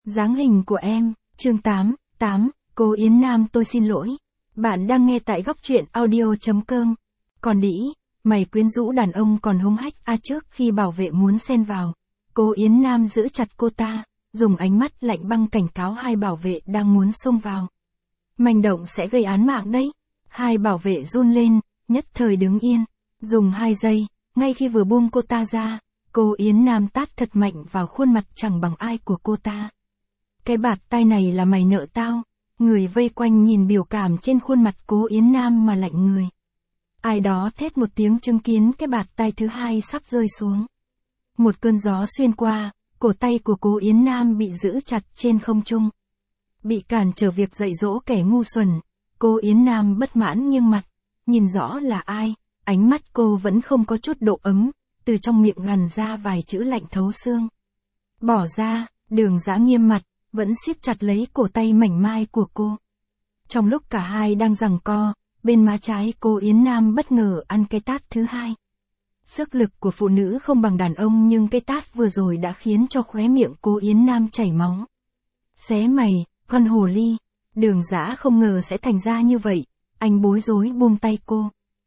Dáng hình của em, chương 8, cô Yến Nam tôi xin lỗi. Bạn đang nghe tại góc truyện audio.com. Còn đĩ, mày quyến rũ đàn ông còn hung hách trước khi bảo vệ muốn xen vào. Cô Yến Nam giữ chặt cô ta, dùng ánh mắt lạnh băng cảnh cáo hai bảo vệ đang muốn xông vào. Manh động sẽ gây án mạng đấy. Hai bảo vệ run lên, nhất thời đứng yên. Dùng 2 giây, ngay khi vừa buông cô ta ra, cô Yến Nam tát thật mạnh vào khuôn mặt chẳng bằng ai của cô ta. Cái bạt tai này là mày nợ tao. Người vây quanh nhìn biểu cảm trên khuôn mặt cô Yến Nam mà lạnh người. Ai đó thét một tiếng chứng kiến cái bạt tai thứ hai sắp rơi xuống. Một cơn gió xuyên qua, cổ tay của cô Yến Nam bị giữ chặt trên không trung. Bị cản trở việc dạy dỗ kẻ ngu xuẩn, cô Yến Nam bất mãn nghiêng mặt, nhìn rõ là ai, ánh mắt cô vẫn không có chút độ ấm, từ trong miệng gằn ra vài chữ lạnh thấu xương. Bỏ ra, Đường Dã nghiêm mặt, vẫn siết chặt lấy cổ tay mảnh mai của cô. Trong lúc cả hai đang giằng co, bên má trái cô Yến Nam bất ngờ ăn cái tát thứ hai. Sức lực của phụ nữ không bằng đàn ông nhưng cái tát vừa rồi đã khiến cho khóe miệng cô Yến Nam chảy máu. Xé mày, con hồ ly. Đường Dã không ngờ sẽ thành ra như vậy, anh bối rối buông tay cô.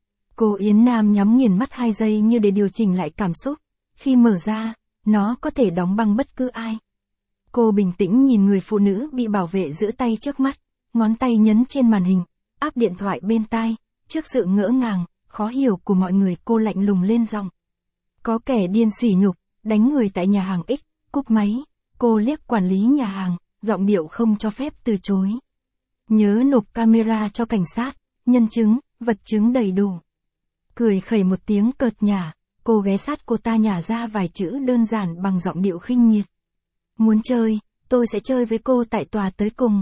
Cô Yến Nam nhắm nghiền mắt 2 giây như để điều chỉnh lại cảm xúc. Khi mở ra, nó có thể đóng băng bất cứ ai. Cô bình tĩnh nhìn người phụ nữ bị bảo vệ giữ tay trước mắt, ngón tay nhấn trên màn hình, áp điện thoại bên tai. Trước sự ngỡ ngàng, khó hiểu của mọi người cô lạnh lùng lên giọng. Có kẻ điên sỉ nhục, đánh người tại nhà hàng X, cúp máy. Cô liếc quản lý nhà hàng, giọng điệu không cho phép từ chối. Nhớ nộp camera cho cảnh sát, nhân chứng, vật chứng đầy đủ. Cười khẩy một tiếng cợt nhả, cô ghé sát cô ta nhả ra vài chữ đơn giản bằng giọng điệu khinh miệt. Muốn chơi, tôi sẽ chơi với cô tại tòa tới cùng.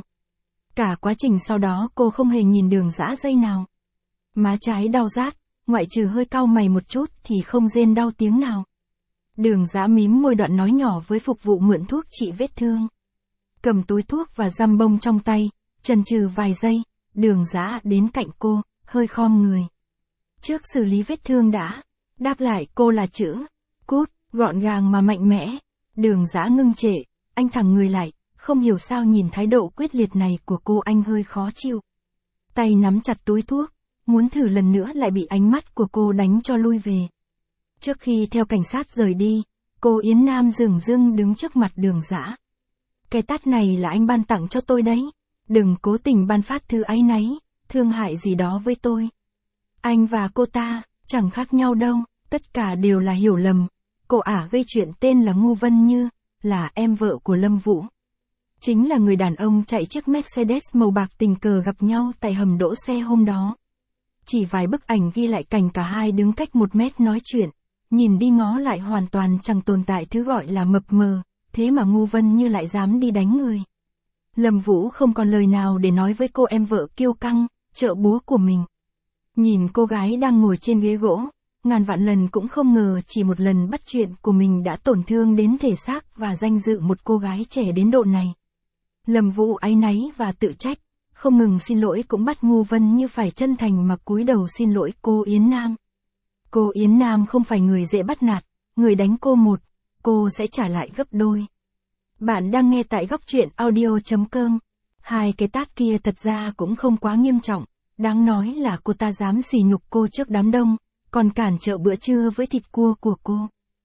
Cả quá trình sau đó cô không hề nhìn Đường Dã giây nào. Má trái đau rát, ngoại trừ hơi cau mày một chút thì không rên đau tiếng nào. Đường Dã mím môi đoạn nói nhỏ với phục vụ mượn thuốc trị vết thương. Cầm túi thuốc và găm bông trong tay, chần chừ vài giây, Đường Dã đến cạnh cô, hơi khom người. Trước xử lý vết thương đã, đáp lại cô là chữ cút, gọn gàng mà mạnh mẽ. Đường Dã ngưng trệ, anh thẳng người lại, không hiểu sao nhìn thái độ quyết liệt này của cô anh hơi khó chịu. Tay nắm chặt túi thuốc, muốn thử lần nữa lại bị ánh mắt của cô đánh cho lui về. Trước khi theo cảnh sát rời đi, cô Yến Nam dửng dưng đứng trước mặt Đường Dã. Cái tát này là anh ban tặng cho tôi đấy, đừng cố tình ban phát thứ áy náy, thương hại gì đó với tôi. Anh và cô ta, chẳng khác nhau đâu, tất cả đều là hiểu lầm. Cô ả gây chuyện tên là Ngô Vân Như, là em vợ của Lâm Vũ. Chính là người đàn ông chạy chiếc Mercedes màu bạc tình cờ gặp nhau tại hầm đỗ xe hôm đó. Chỉ vài bức ảnh ghi lại cảnh cả hai đứng cách 1 mét nói chuyện, nhìn đi ngó lại hoàn toàn chẳng tồn tại thứ gọi là mập mờ, thế mà Ngô Vân Như lại dám đi đánh người. Lâm Vũ không còn lời nào để nói với cô em vợ kiêu căng, trợ búa của mình. Nhìn cô gái đang ngồi trên ghế gỗ, ngàn vạn lần cũng không ngờ chỉ một lần bắt chuyện của mình đã tổn thương đến thể xác và danh dự một cô gái trẻ đến độ này. Lâm Vũ áy náy và tự trách, không ngừng xin lỗi cũng bắt Ngô Vân Như phải chân thành mà cúi đầu xin lỗi cô Yến Nam. Cô Yến Nam không phải người dễ bắt nạt, người đánh cô một, cô sẽ trả lại gấp đôi. Bạn đang nghe tại góc truyện audio.com. Hai cái tát kia thật ra cũng không quá nghiêm trọng, đáng nói là cô ta dám sỉ nhục cô trước đám đông, còn cản trở bữa trưa với thịt cua của cô.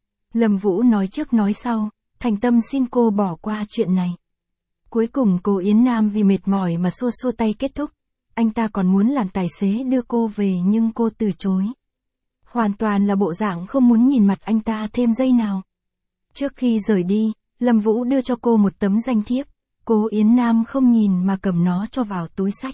Lâm Vũ nói trước nói sau, thành tâm xin cô bỏ qua chuyện này. Cuối cùng cô Yến Nam vì mệt mỏi mà xua xua tay kết thúc. Anh ta còn muốn làm tài xế đưa cô về nhưng cô từ chối. Hoàn toàn là bộ dạng không muốn nhìn mặt anh ta thêm giây nào. Trước khi rời đi, Lâm Vũ đưa cho cô một tấm danh thiếp. Cô Yến Nam không nhìn mà cầm nó cho vào túi xách.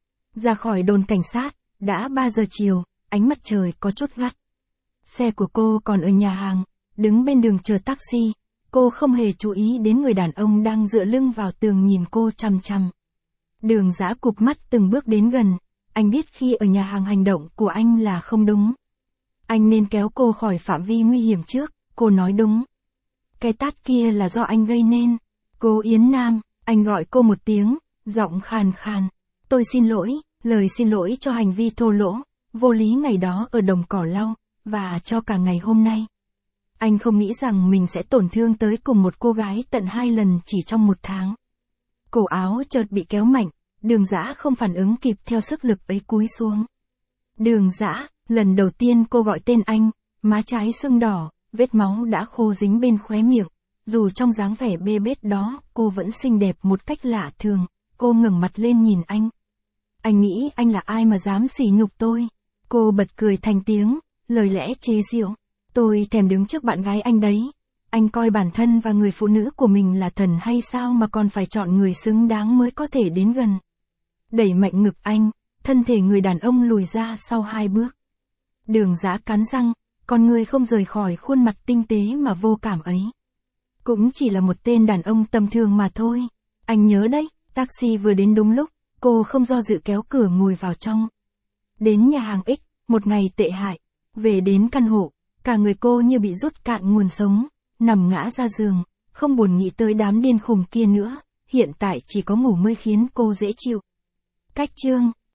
Ra khỏi đồn cảnh sát, đã 3 giờ chiều, ánh mặt trời có chút gắt. Xe của cô còn ở nhà hàng, đứng bên đường chờ taxi. Cô không hề chú ý đến người đàn ông đang dựa lưng vào tường nhìn cô chằm chằm. Đường Dã cụp mắt từng bước đến gần, anh biết khi ở nhà hàng hành động của anh là không đúng. Anh nên kéo cô khỏi phạm vi nguy hiểm trước, cô nói đúng. Cái tát kia là do anh gây nên. Cô Yến Nam, anh gọi cô một tiếng, giọng khàn khàn. Tôi xin lỗi, lời xin lỗi cho hành vi thô lỗ, vô lý ngày đó ở đồng cỏ lau, và cho cả ngày hôm nay. Anh không nghĩ rằng mình sẽ tổn thương tới cùng một cô gái tận 2 lần chỉ trong 1 tháng. Cổ áo chợt bị kéo mạnh, Đường Dã không phản ứng kịp theo sức lực ấy cúi xuống. Đường Dã, lần đầu tiên cô gọi tên anh, má trái sưng đỏ, vết máu đã khô dính bên khóe miệng. Dù trong dáng vẻ bê bết đó, cô vẫn xinh đẹp một cách lạ thường. Cô ngẩng mặt lên nhìn anh. Anh nghĩ anh là ai mà dám sỉ nhục tôi? Cô bật cười thành tiếng, lời lẽ chế giễu. Tôi thèm đứng trước bạn gái anh đấy. Anh coi bản thân và người phụ nữ của mình là thần hay sao mà còn phải chọn người xứng đáng mới có thể đến gần. Đẩy mạnh ngực anh, thân thể người đàn ông lùi ra sau 2 bước. Đường Dã cắn răng, con người không rời khỏi khuôn mặt tinh tế mà vô cảm ấy. Cũng chỉ là một tên đàn ông tầm thường mà thôi. Anh nhớ đấy, taxi vừa đến đúng lúc, cô không do dự kéo cửa ngồi vào trong. Đến nhà hàng X, một ngày tệ hại. Về đến căn hộ, cả người cô như bị rút cạn nguồn sống, nằm ngã ra giường, không buồn nghĩ tới đám điên khùng kia nữa, hiện tại chỉ có ngủ mới khiến cô dễ chịu. Cách chương